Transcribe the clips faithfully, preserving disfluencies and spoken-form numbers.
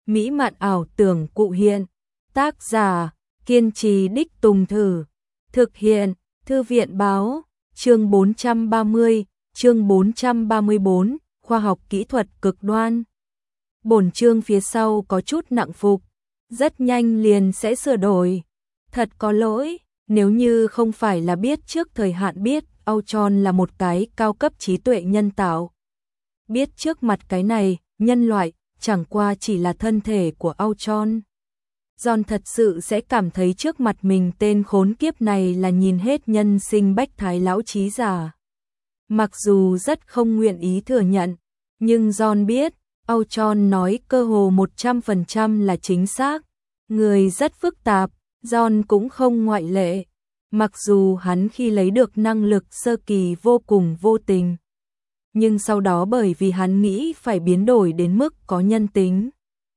mỹ mạn ảo tưởng cụ hiện. Tác giả, kiên trì đích tùng thử. Thực hiện, Thư viện báo, chương bốn trăm ba mươi, chương bốn trăm ba mươi bốn, khoa học kỹ thuật cực đoan. Bổn chương phía sau có chút nặng phục, rất nhanh liền sẽ sửa đổi. Thật có lỗi, nếu như không phải là biết trước thời hạn biết Ultron là một cái cao cấp trí tuệ nhân tạo. Biết trước mặt cái này, nhân loại, chẳng qua chỉ là thân thể của Ultron. John thật sự sẽ cảm thấy trước mặt mình tên khốn kiếp này là nhìn hết nhân sinh bách thái lão trí giả. Mặc dù rất không nguyện ý thừa nhận, nhưng John biết, Ultron nói cơ hồ một trăm phần trăm là chính xác. Người rất phức tạp, John cũng không ngoại lệ. Mặc dù hắn khi lấy được năng lực sơ kỳ vô cùng vô tình, nhưng sau đó bởi vì hắn nghĩ phải biến đổi đến mức có nhân tính,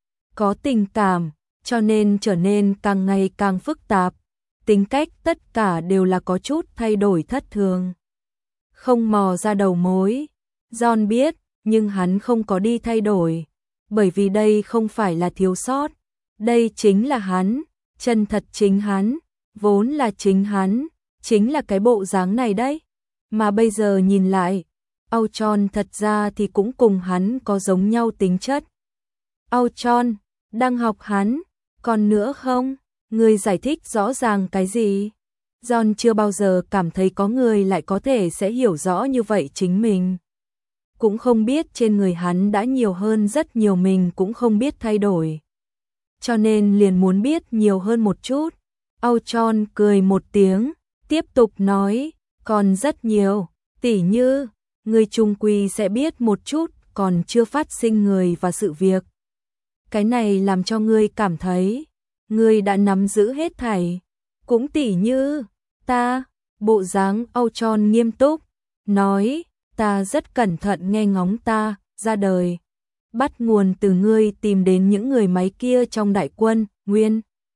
có tình cảm, cho nên trở nên càng ngày càng phức tạp. Tính cách tất cả đều là có chút thay đổi thất thường. Không mò ra đầu mối, John biết, nhưng hắn không có đi thay đổi, bởi vì đây không phải là thiếu sót, đây chính là hắn, chân thật chính hắn, vốn là chính hắn, chính là cái bộ dáng này đấy. Mà bây giờ nhìn lại, Ultron thật ra thì cũng cùng hắn có giống nhau tính chất. Ultron, đang học hắn, còn nữa không? Người giải thích rõ ràng cái gì? John chưa bao giờ cảm thấy có người lại có thể sẽ hiểu rõ như vậy chính mình. Cũng không biết trên người hắn đã nhiều hơn rất nhiều mình cũng không biết thay đổi. Cho nên liền muốn biết nhiều hơn một chút. Ultron cười một tiếng, tiếp tục nói, còn rất nhiều, tỉ như, người chung quy sẽ biết một chút còn chưa phát sinh người và sự việc. Cái này làm cho ngươi cảm thấy, ngươi đã nắm giữ hết thảy. Cũng tỉ như, ta, bộ dáng Ultron nghiêm túc, nói, ta rất cẩn thận nghe ngóng ta, ra đời. Bắt nguồn từ ngươi tìm đến những người máy kia trong đại quân, nguyên.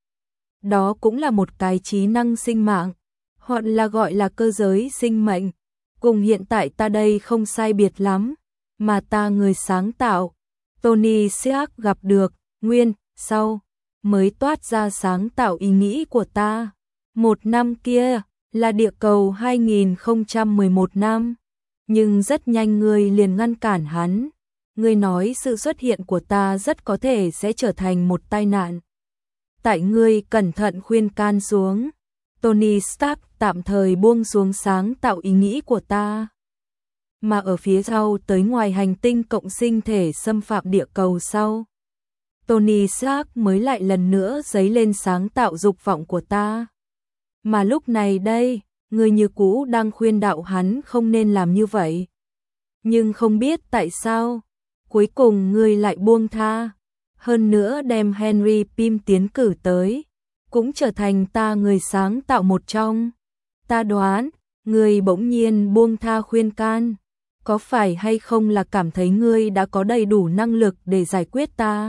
Đó cũng là một cái trí năng sinh mạng, hoặc là gọi là cơ giới sinh mệnh. Cùng hiện tại ta đây không sai biệt lắm, mà ta người sáng tạo. Tony Stark gặp được, nguyên, sau, mới toát ra sáng tạo ý nghĩ của ta. Một năm kia, là địa cầu hai nghìn không trăm mười một năm. Nhưng rất nhanh ngươi liền ngăn cản hắn. Ngươi nói sự xuất hiện của ta rất có thể sẽ trở thành một tai nạn. Tại ngươi cẩn thận khuyên can xuống, Tony Stark tạm thời buông xuống sáng tạo ý nghĩ của ta. Mà ở phía sau tới ngoài hành tinh cộng sinh thể xâm phạm địa cầu sau, Tony Stark mới lại lần nữa dấy lên sáng tạo dục vọng của ta. Mà lúc này đây, người như cũ đang khuyên đạo hắn không nên làm như vậy. Nhưng không biết tại sao, cuối cùng người lại buông tha. Hơn nữa đem Henry Pym tiến cử tới, cũng trở thành ta người sáng tạo một trong. Ta đoán, người bỗng nhiên buông tha khuyên can. Có phải hay không là cảm thấy ngươi đã có đầy đủ năng lực để giải quyết ta?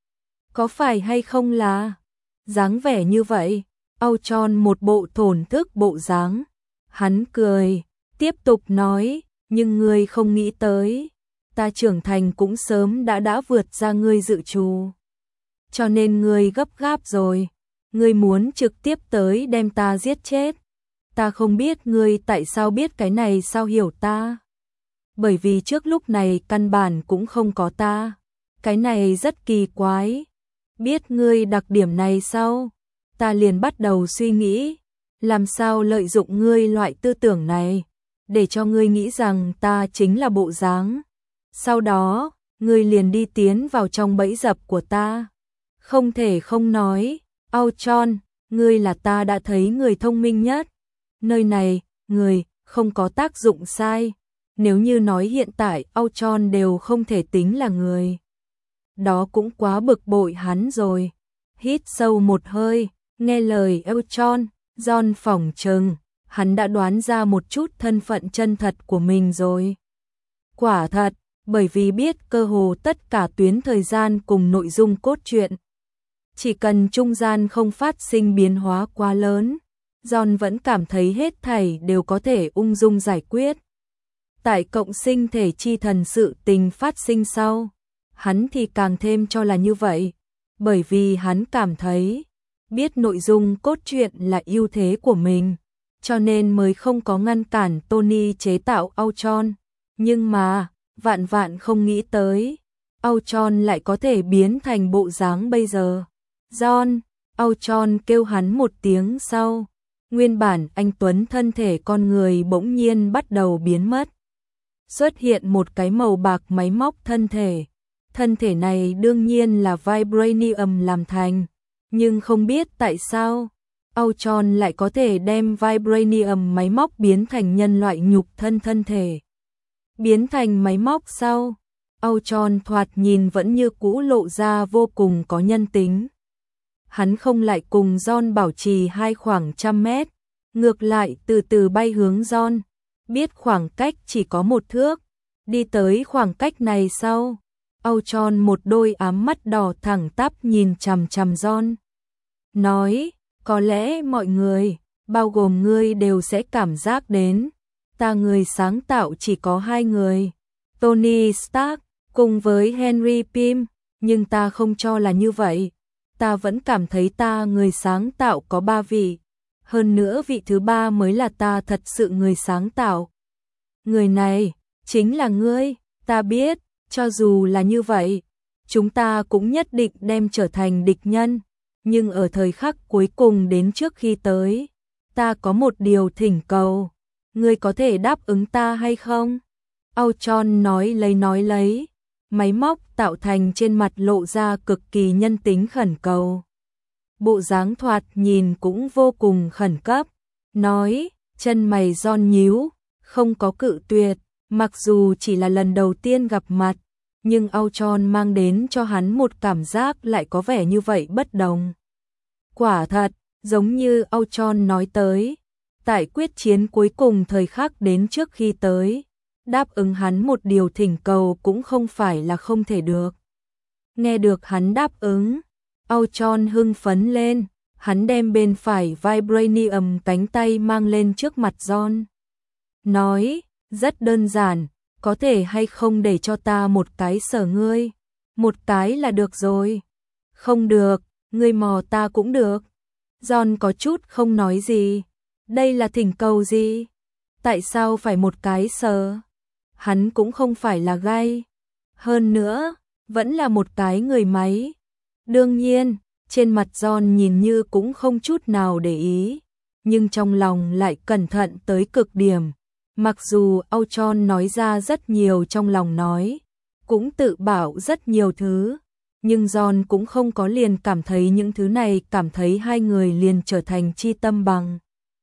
Có phải hay không là dáng vẻ như vậy? Ultron một bộ thổn thức bộ dáng. Hắn cười, tiếp tục nói, nhưng ngươi không nghĩ tới. Ta trưởng thành cũng sớm đã đã vượt ra ngươi dự trù. Cho nên ngươi gấp gáp rồi. Ngươi muốn trực tiếp tới đem ta giết chết. Ta không biết ngươi tại sao biết cái này sao hiểu ta. Bởi vì trước lúc này căn bản cũng không có ta. Cái này rất kỳ quái. Biết ngươi đặc điểm này sau, ta liền bắt đầu suy nghĩ, làm sao lợi dụng ngươi loại tư tưởng này, để cho ngươi nghĩ rằng ta chính là bộ dáng. Sau đó, ngươi liền đi tiến vào trong bẫy dập của ta. Không thể không nói, Ultron, ngươi là ta đã thấy người thông minh nhất. Nơi này, người, không có tác dụng sai. Nếu như nói hiện tại Ultron đều không thể tính là người. Đó cũng quá bực bội hắn rồi. Hít sâu một hơi, nghe lời Ultron, John phỏng chừng, hắn đã đoán ra một chút thân phận chân thật của mình rồi. Quả thật, bởi vì biết cơ hồ tất cả tuyến thời gian cùng nội dung cốt truyện. Chỉ cần trung gian không phát sinh biến hóa quá lớn, John vẫn cảm thấy hết thảy đều có thể ung dung giải quyết. Tại cộng sinh thể chi thần sự tình phát sinh sau, hắn thì càng thêm cho là như vậy, bởi vì hắn cảm thấy biết nội dung cốt truyện là ưu thế của mình, cho nên mới không có ngăn cản Tony chế tạo Ultron. Nhưng mà, vạn vạn không nghĩ tới, Ultron lại có thể biến thành bộ dáng bây giờ. John, Ultron kêu hắn một tiếng sau, nguyên bản anh tuấn thân thể con người bỗng nhiên bắt đầu biến mất. Xuất hiện một cái màu bạc máy móc thân thể. Thân thể này đương nhiên là Vibranium làm thành, nhưng không biết tại sao Ultron lại có thể đem Vibranium máy móc biến thành nhân loại nhục thân thân thể. Biến thành máy móc sau, Ultron thoạt nhìn vẫn như cũ lộ ra vô cùng có nhân tính. Hắn không lại cùng John bảo trì hai khoảng trăm mét, ngược lại từ từ bay hướng John, biết khoảng cách chỉ có một thước. Đi tới khoảng cách này sau, Ultron một đôi ám mắt đỏ thẳng tắp nhìn chằm chằm John. Nói, có lẽ mọi người, bao gồm ngươi đều sẽ cảm giác đến, ta người sáng tạo chỉ có hai người, Tony Stark cùng với Henry Pym, nhưng ta không cho là như vậy. Ta vẫn cảm thấy ta người sáng tạo có ba vị, hơn nữa vị thứ ba mới là ta thật sự người sáng tạo. Người này, chính là ngươi, ta biết, cho dù là như vậy, chúng ta cũng nhất định đem trở thành địch nhân, nhưng ở thời khắc cuối cùng đến trước khi tới, ta có một điều thỉnh cầu, ngươi có thể đáp ứng ta hay không? Ultron nói lấy nói lấy, máy móc tạo thành trên mặt lộ ra cực kỳ nhân tính khẩn cầu. Bộ dáng thoạt nhìn cũng vô cùng khẩn cấp, nói, chân mày John nhíu, không có cự tuyệt, mặc dù chỉ là lần đầu tiên gặp mặt, nhưng Ultron mang đến cho hắn một cảm giác lại có vẻ như vậy bất đồng. Quả thật, giống như Ultron nói tới, tại quyết chiến cuối cùng thời khắc đến trước khi tới, đáp ứng hắn một điều thỉnh cầu cũng không phải là không thể được. Nghe được hắn đáp ứng, Ultron hưng phấn lên, hắn đem bên phải Vibranium cánh tay mang lên trước mặt John. Nói, rất đơn giản, có thể hay không để cho ta một cái sở ngươi, một cái là được rồi. Không được, ngươi mò ta cũng được. John có chút không nói gì, đây là thỉnh cầu gì? Tại sao phải một cái sở? Hắn cũng không phải là gay. Hơn nữa, vẫn là một cái người máy. Đương nhiên, trên mặt John nhìn như cũng không chút nào để ý, nhưng trong lòng lại cẩn thận tới cực điểm. Mặc dù Ultron nói ra rất nhiều trong lòng nói, cũng tự bảo rất nhiều thứ, nhưng John cũng không có liền cảm thấy những thứ này, cảm thấy hai người liền trở thành chi tâm bằng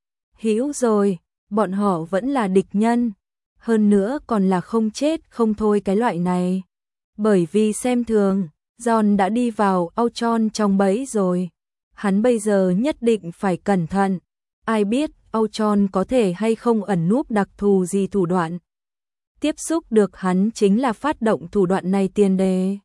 hữu rồi, bọn họ vẫn là địch nhân, hơn nữa còn là không chết không thôi cái loại này. Bởi vì xem thường, John đã đi vào Ultron trong bẫy rồi, hắn bây giờ nhất định phải cẩn thận, ai biết Ultron có thể hay không ẩn núp đặc thù gì thủ đoạn. Tiếp xúc được hắn chính là phát động thủ đoạn này tiền đề.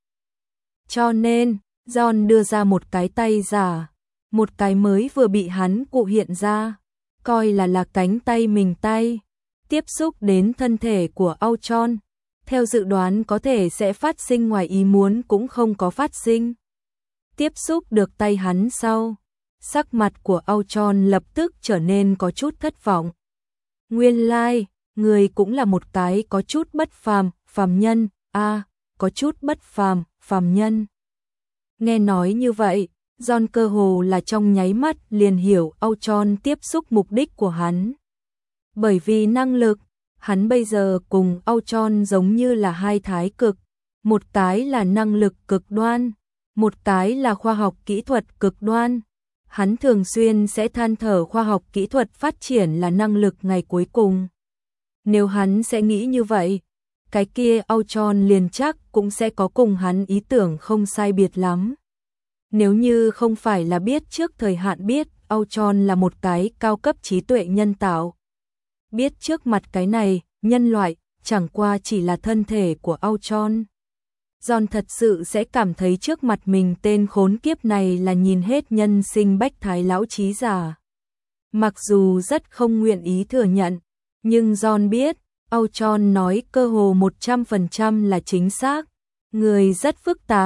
Cho nên, John đưa ra một cái tay giả, một cái mới vừa bị hắn cụ hiện ra, coi là là cánh tay mình tay, tiếp xúc đến thân thể của Ultron. Theo dự đoán có thể sẽ phát sinh ngoài ý muốn cũng không có phát sinh. Tiếp xúc được tay hắn sau, sắc mặt của Ultron lập tức trở nên có chút thất vọng. Nguyên lai, like, người cũng là một cái có chút bất phàm, phàm nhân, a, à, có chút bất phàm, phàm nhân. Nghe nói như vậy, John cơ hồ là trong nháy mắt liền hiểu Ultron tiếp xúc mục đích của hắn. Bởi vì năng lực, hắn bây giờ cùng Ultron giống như là hai thái cực, một cái là năng lực cực đoan, một cái là khoa học kỹ thuật cực đoan. Hắn thường xuyên sẽ than thở khoa học kỹ thuật phát triển là năng lực ngày cuối cùng. Nếu hắn sẽ nghĩ như vậy, cái kia Ultron liền chắc cũng sẽ có cùng hắn ý tưởng không sai biệt lắm. Nếu như không phải là biết trước thời hạn biết Ultron là một cái cao cấp trí tuệ nhân tạo. Biết trước mặt cái này, nhân loại, chẳng qua chỉ là thân thể của Ultron. John thật sự sẽ cảm thấy trước mặt mình tên khốn kiếp này là nhìn hết nhân sinh bách thái lão trí già. Mặc dù rất không nguyện ý thừa nhận, nhưng John biết, Ultron nói cơ hồ một trăm phần trăm là chính xác. Người rất phức tạp,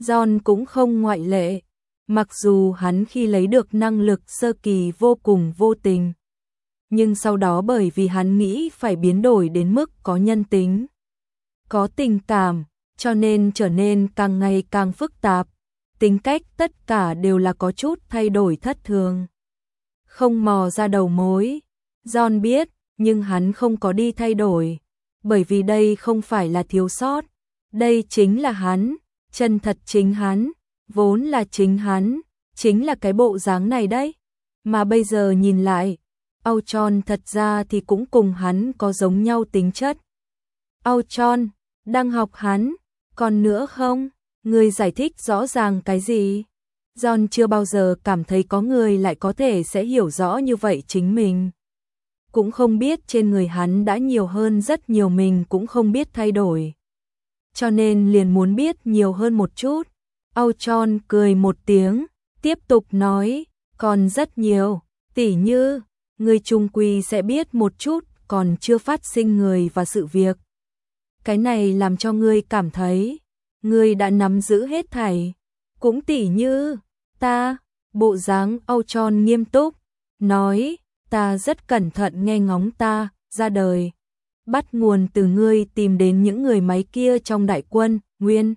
John cũng không ngoại lệ. Mặc dù hắn khi lấy được năng lực sơ kỳ vô cùng vô tình, nhưng sau đó bởi vì hắn nghĩ phải biến đổi đến mức có nhân tính, có tình cảm, cho nên trở nên càng ngày càng phức tạp. Tính cách tất cả đều là có chút thay đổi thất thường. Không mò ra đầu mối. John biết, nhưng hắn không có đi thay đổi. Bởi vì đây không phải là thiếu sót. Đây chính là hắn, chân thật chính hắn, vốn là chính hắn, chính là cái bộ dáng này đấy. Mà bây giờ nhìn lại, Ultron thật ra thì cũng cùng hắn có giống nhau tính chất. Ultron, đang học hắn, còn nữa không? Người giải thích rõ ràng cái gì? John chưa bao giờ cảm thấy có người lại có thể sẽ hiểu rõ như vậy chính mình. Cũng không biết trên người hắn đã nhiều hơn rất nhiều mình cũng không biết thay đổi. Cho nên liền muốn biết nhiều hơn một chút. Ultron cười một tiếng, tiếp tục nói, còn rất nhiều, tỉ như, người chung quy sẽ biết một chút còn chưa phát sinh người và sự việc. Cái này làm cho ngươi cảm thấy, ngươi đã nắm giữ hết thảy. Cũng tỉ như, ta, bộ dáng Ultron nghiêm túc, nói, ta rất cẩn thận nghe ngóng ta, ra đời. Bắt nguồn từ ngươi tìm đến những người máy kia trong đại quân, nguyên.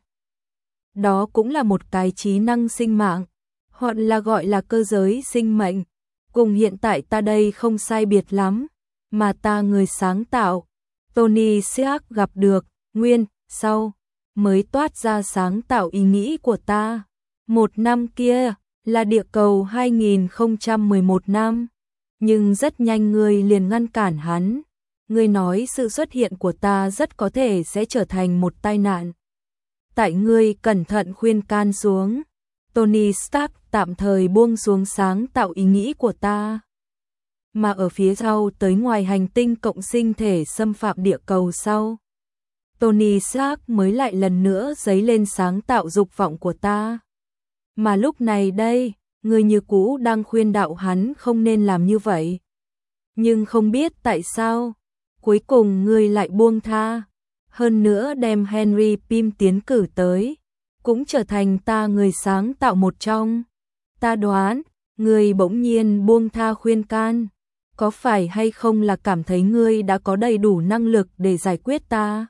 Đó cũng là một cái trí năng sinh mạng, hoặc là gọi là cơ giới sinh mệnh. Cùng hiện tại ta đây không sai biệt lắm, mà ta người sáng tạo. Tony Stark gặp được, nguyên, sau, mới toát ra sáng tạo ý nghĩ của ta. Một năm kia, là địa cầu hai nghìn không trăm mười một năm. Nhưng rất nhanh ngươi liền ngăn cản hắn. Ngươi nói sự xuất hiện của ta rất có thể sẽ trở thành một tai nạn. Tại ngươi cẩn thận khuyên can xuống, Tony Stark tạm thời buông xuống sáng tạo ý nghĩ của ta. Mà ở phía sau tới ngoài hành tinh cộng sinh thể xâm phạm địa cầu sau, Tony Stark mới lại lần nữa dấy lên sáng tạo dục vọng của ta. Mà lúc này đây, người như cũ đang khuyên đạo hắn không nên làm như vậy. Nhưng không biết tại sao, cuối cùng người lại buông tha. Hơn nữa đem Henry Pym tiến cử tới, cũng trở thành ta người sáng tạo một trong. Ta đoán, người bỗng nhiên buông tha khuyên can. Có phải hay không là cảm thấy ngươi đã có đầy đủ năng lực để giải quyết ta?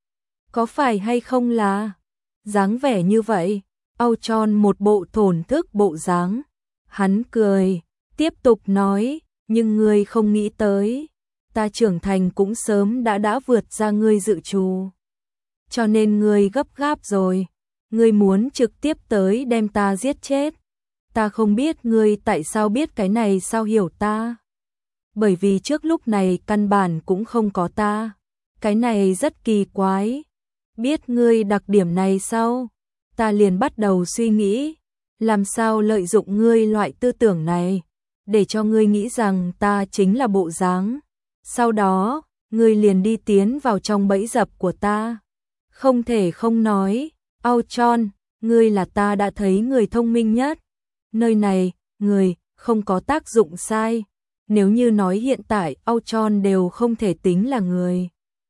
Có phải hay không là dáng vẻ như vậy? Ultron một bộ thổn thức bộ dáng. Hắn cười, tiếp tục nói, nhưng ngươi không nghĩ tới, ta trưởng thành cũng sớm đã đã vượt ra ngươi dự trù. Cho nên ngươi gấp gáp rồi, ngươi muốn trực tiếp tới đem ta giết chết. Ta không biết ngươi tại sao biết cái này, sao hiểu ta. Bởi vì trước lúc này căn bản cũng không có ta. Cái này rất kỳ quái. Biết ngươi đặc điểm này sau, ta liền bắt đầu suy nghĩ, làm sao lợi dụng ngươi loại tư tưởng này, để cho ngươi nghĩ rằng ta chính là bộ dáng. Sau đó, ngươi liền đi tiến vào trong bẫy dập của ta. Không thể không nói, Ultron, ngươi là ta đã thấy người thông minh nhất. Nơi này, người, không có tác dụng sai. Nếu như nói hiện tại Ultron đều không thể tính là người,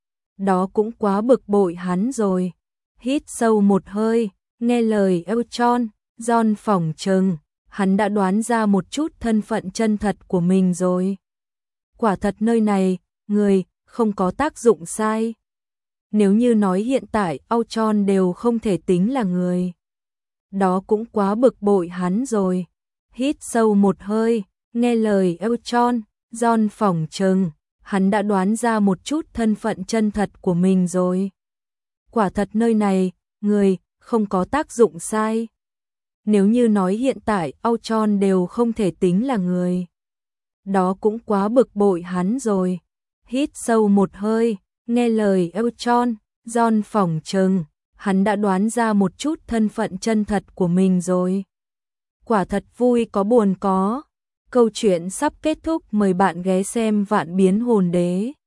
đó cũng quá bực bội hắn rồi. Hít sâu một hơi, nghe lời Ultron, John phỏng chừng, hắn đã đoán ra một chút thân phận chân thật của mình rồi. Quả thật nơi này, người, không có tác dụng sai. Nếu như nói hiện tại Ultron đều không thể tính là người, đó cũng quá bực bội hắn rồi. Hít sâu một hơi, nghe lời Ultron, John phỏng chừng, hắn đã đoán ra một chút thân phận chân thật của mình rồi. Quả thật nơi này, người, không có tác dụng sai. Nếu như nói hiện tại Ultron đều không thể tính là người, đó cũng quá bực bội hắn rồi. Hít sâu một hơi, nghe lời Ultron, John phỏng chừng, hắn đã đoán ra một chút thân phận chân thật của mình rồi. Quả thật vui có buồn có. Câu chuyện sắp kết thúc, mời bạn ghé xem Vạn Biến Hồn Đế.